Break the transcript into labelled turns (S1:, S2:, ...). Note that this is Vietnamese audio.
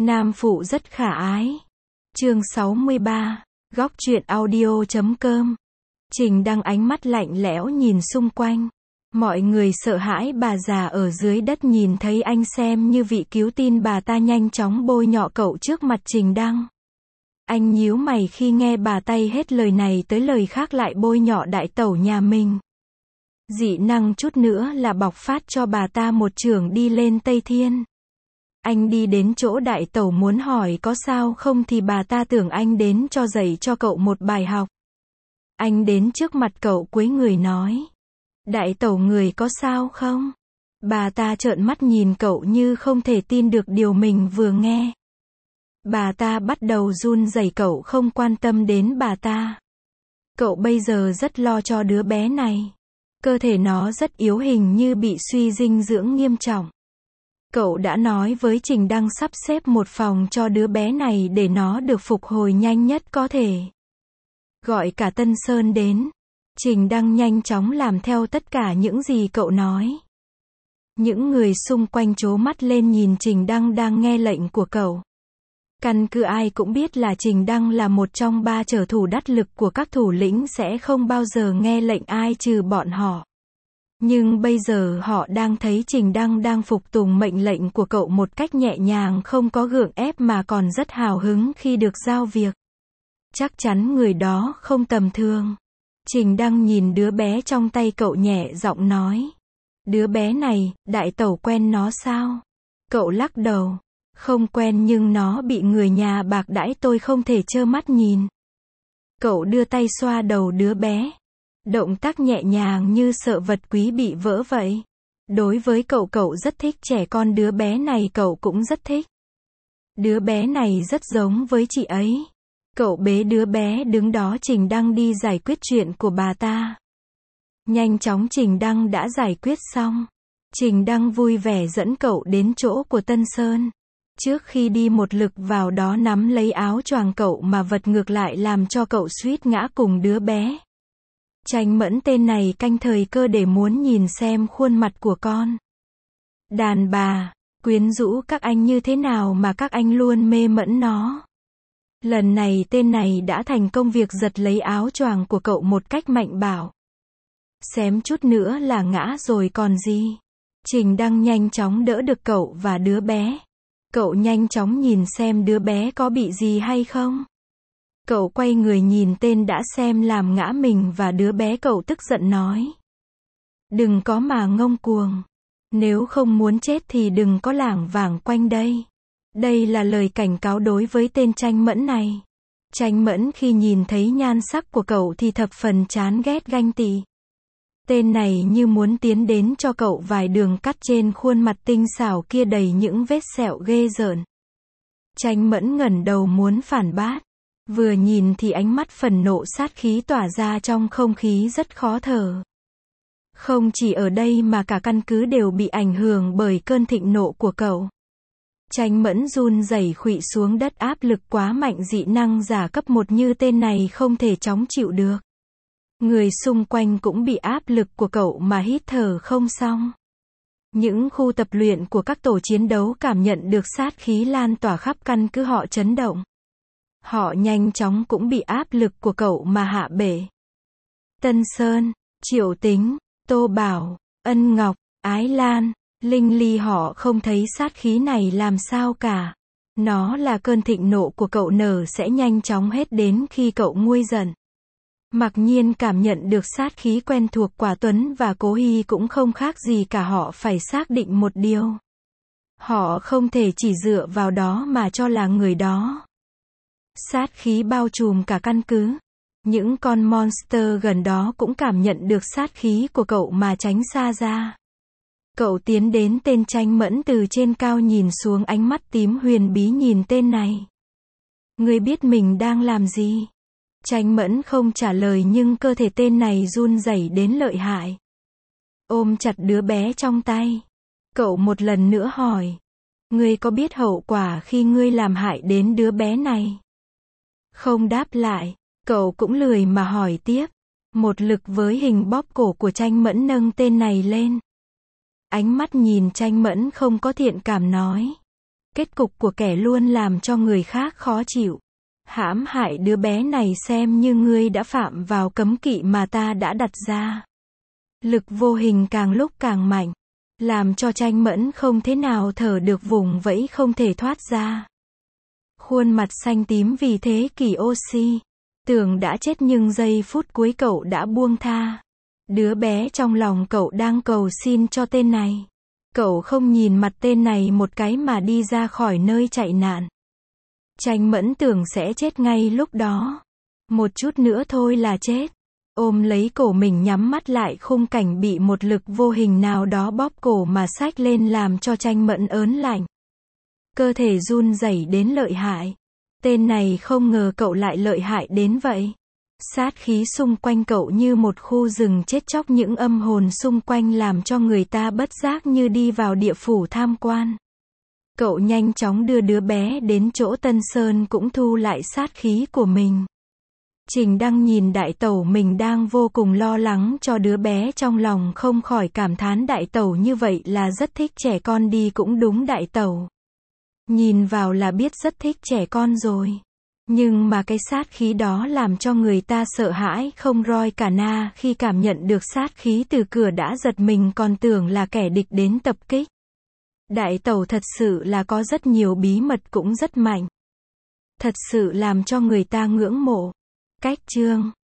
S1: Nam phụ rất khả ái. Chương 63, góc truyện audio.com. Trình Đăng ánh mắt lạnh lẽo nhìn xung quanh. Mọi người sợ hãi bà già ở dưới đất nhìn thấy anh xem như vị cứu tinh, bà ta nhanh chóng bôi nhọ cậu trước mặt Trình Đăng. Anh nhíu mày khi nghe bà tay hết lời này tới lời khác lại bôi nhọ đại tẩu nhà mình. Dị năng chút nữa là bộc phát cho bà ta một chưởng đi lên Tây Thiên. Anh đi đến chỗ đại tẩu muốn hỏi có sao không thì bà ta tưởng anh đến cho dạy cho cậu một bài học. Anh đến trước mặt cậu cúi người nói. Đại tẩu người có sao không? Bà ta trợn mắt nhìn cậu như không thể tin được điều mình vừa nghe. Bà ta bắt đầu run rẩy, cậu không quan tâm đến bà ta. Cậu bây giờ rất lo cho đứa bé này. Cơ thể nó rất yếu, hình như bị suy dinh dưỡng nghiêm trọng. Cậu đã nói với Trình Đăng sắp xếp một phòng cho đứa bé này để nó được phục hồi nhanh nhất có thể. Gọi cả Tân Sơn đến. Trình Đăng nhanh chóng làm theo tất cả những gì cậu nói. Những người xung quanh trố mắt lên nhìn Trình Đăng đang nghe lệnh của cậu. Căn cứ ai cũng biết là Trình Đăng là một trong 3 trở thủ đắc lực của các thủ lĩnh, sẽ không bao giờ nghe lệnh ai trừ bọn họ. Nhưng bây giờ họ đang thấy Trình Đăng đang phục tùng mệnh lệnh của cậu một cách nhẹ nhàng, không có gượng ép mà còn rất hào hứng khi được giao việc. Chắc chắn người đó không tầm thường. Trình Đăng nhìn đứa bé trong tay cậu nhẹ giọng nói. Đứa bé này, đại tẩu quen nó sao? Cậu lắc đầu. Không quen, nhưng nó bị người nhà bạc đãi, tôi không thể trơ mắt nhìn. Cậu đưa tay xoa đầu đứa bé. Động tác nhẹ nhàng như sợ vật quý bị vỡ vậy. Đối với cậu, cậu rất thích trẻ con, đứa bé này cậu cũng rất thích. Đứa bé này rất giống với chị ấy. Cậu bế đứa bé đứng đó. Trình Đăng đi giải quyết chuyện của bà ta. Nhanh chóng Trình Đăng đã giải quyết xong. Trình Đăng vui vẻ dẫn cậu đến chỗ của Tân Sơn. Trước khi đi một lực vào đó nắm lấy áo choàng cậu mà vật ngược lại làm cho cậu suýt ngã cùng đứa bé. Tranh Mẫn tên này canh thời cơ để muốn nhìn xem khuôn mặt của con. Đàn bà, quyến rũ các anh như thế nào mà các anh luôn mê mẫn nó. Lần này tên này đã thành công việc giật lấy áo choàng của cậu một cách mạnh bạo. Xém chút nữa là ngã rồi còn gì. Trình Đăng nhanh chóng đỡ được cậu và đứa bé. Cậu nhanh chóng nhìn xem đứa bé có bị gì hay không. Cậu quay người nhìn tên đã xem làm ngã mình và đứa bé, cậu tức giận nói. Đừng có mà ngông cuồng. Nếu không muốn chết thì đừng có lảng vảng quanh đây. Đây là lời cảnh cáo đối với tên Tranh Mẫn này. Tranh Mẫn khi nhìn thấy nhan sắc của cậu thì thập phần chán ghét, ganh tị. Tên này như muốn tiến đến cho cậu vài đường cắt trên khuôn mặt tinh xảo kia đầy những vết sẹo ghê rợn. Tranh Mẫn ngẩng đầu muốn phản bác. Vừa nhìn thì ánh mắt phần nộ sát khí tỏa ra trong không khí rất khó thở. Không chỉ ở đây mà cả căn cứ đều bị ảnh hưởng bởi cơn thịnh nộ của cậu. Tranh Mẫn run rẩy khuỵu xuống đất, áp lực quá mạnh, dị năng giả cấp 1 như tên này không thể chống chịu được. Người xung quanh cũng bị áp lực của cậu mà hít thở không xong. Những khu tập luyện của các tổ chiến đấu cảm nhận được sát khí lan tỏa khắp căn cứ, họ chấn động. Họ nhanh chóng cũng bị áp lực của cậu mà hạ bệ. Tân Sơn, Triệu Tính, Tô Bảo, Ân Ngọc, Ái Lan, Linh Ly, họ không thấy sát khí này làm sao cả. Nó là cơn thịnh nộ của cậu, nở sẽ nhanh chóng hết đến khi cậu nguôi giận. Mặc Nhiên cảm nhận được sát khí quen thuộc, Quả Tuấn và Cố Hy cũng không khác gì cả, họ phải xác định một điều. Họ không thể chỉ dựa vào đó mà cho là người đó. Sát khí bao trùm cả căn cứ. Những con monster gần đó cũng cảm nhận được sát khí của cậu mà tránh xa ra. Cậu tiến đến tên Tranh Mẫn từ trên cao nhìn xuống, ánh mắt tím huyền bí nhìn tên này. Ngươi biết mình đang làm gì? Tranh Mẫn không trả lời nhưng cơ thể tên này run rẩy đến lợi hại. Ôm chặt đứa bé trong tay. Cậu một lần nữa hỏi. Ngươi có biết hậu quả khi ngươi làm hại đến đứa bé này? Không đáp lại. Cậu cũng lười mà hỏi tiếp. Một lực với hình bóp cổ của Tranh Mẫn nâng tên này lên. Ánh mắt nhìn Tranh Mẫn không có thiện cảm nói. Kết cục của kẻ luôn làm cho người khác khó chịu. Hãm hại đứa bé này xem như ngươi đã phạm vào cấm kỵ mà ta đã đặt ra. Lực vô hình càng lúc càng mạnh, làm cho Tranh Mẫn không thế nào thở được, vùng vẫy không thể thoát ra. Khuôn mặt xanh tím vì thế kỳ oxy. Tưởng đã chết nhưng giây phút cuối cậu đã buông tha. Đứa bé trong lòng cậu đang cầu xin cho tên này. Cậu không nhìn mặt tên này một cái mà đi ra khỏi nơi chạy nạn. Tranh Mẫn tưởng sẽ chết ngay lúc đó. Một chút nữa thôi là chết. Ôm lấy cổ mình nhắm mắt lại, khung cảnh bị một lực vô hình nào đó bóp cổ mà xách lên làm cho Tranh Mẫn ớn lạnh. Cơ thể run rẩy đến lợi hại. Tên này không ngờ cậu lại lợi hại đến vậy. Sát khí xung quanh cậu như một khu rừng chết chóc, những âm hồn xung quanh làm cho người ta bất giác như đi vào địa phủ tham quan. Cậu nhanh chóng đưa đứa bé đến chỗ Tân Sơn cũng thu lại sát khí của mình. Trình Đăng nhìn đại tẩu mình đang vô cùng lo lắng cho đứa bé, trong lòng không khỏi cảm thán đại tẩu như vậy là rất thích trẻ con đi, cũng đúng, đại tẩu nhìn vào là biết rất thích trẻ con rồi. Nhưng mà cái sát khí đó làm cho người ta sợ hãi không roi cả na, khi cảm nhận được sát khí từ cửa đã giật mình, còn tưởng là kẻ địch đến tập kích. Đại tẩu thật sự là có rất nhiều bí mật, cũng rất mạnh. Thật sự làm cho người ta ngưỡng mộ. Cách chương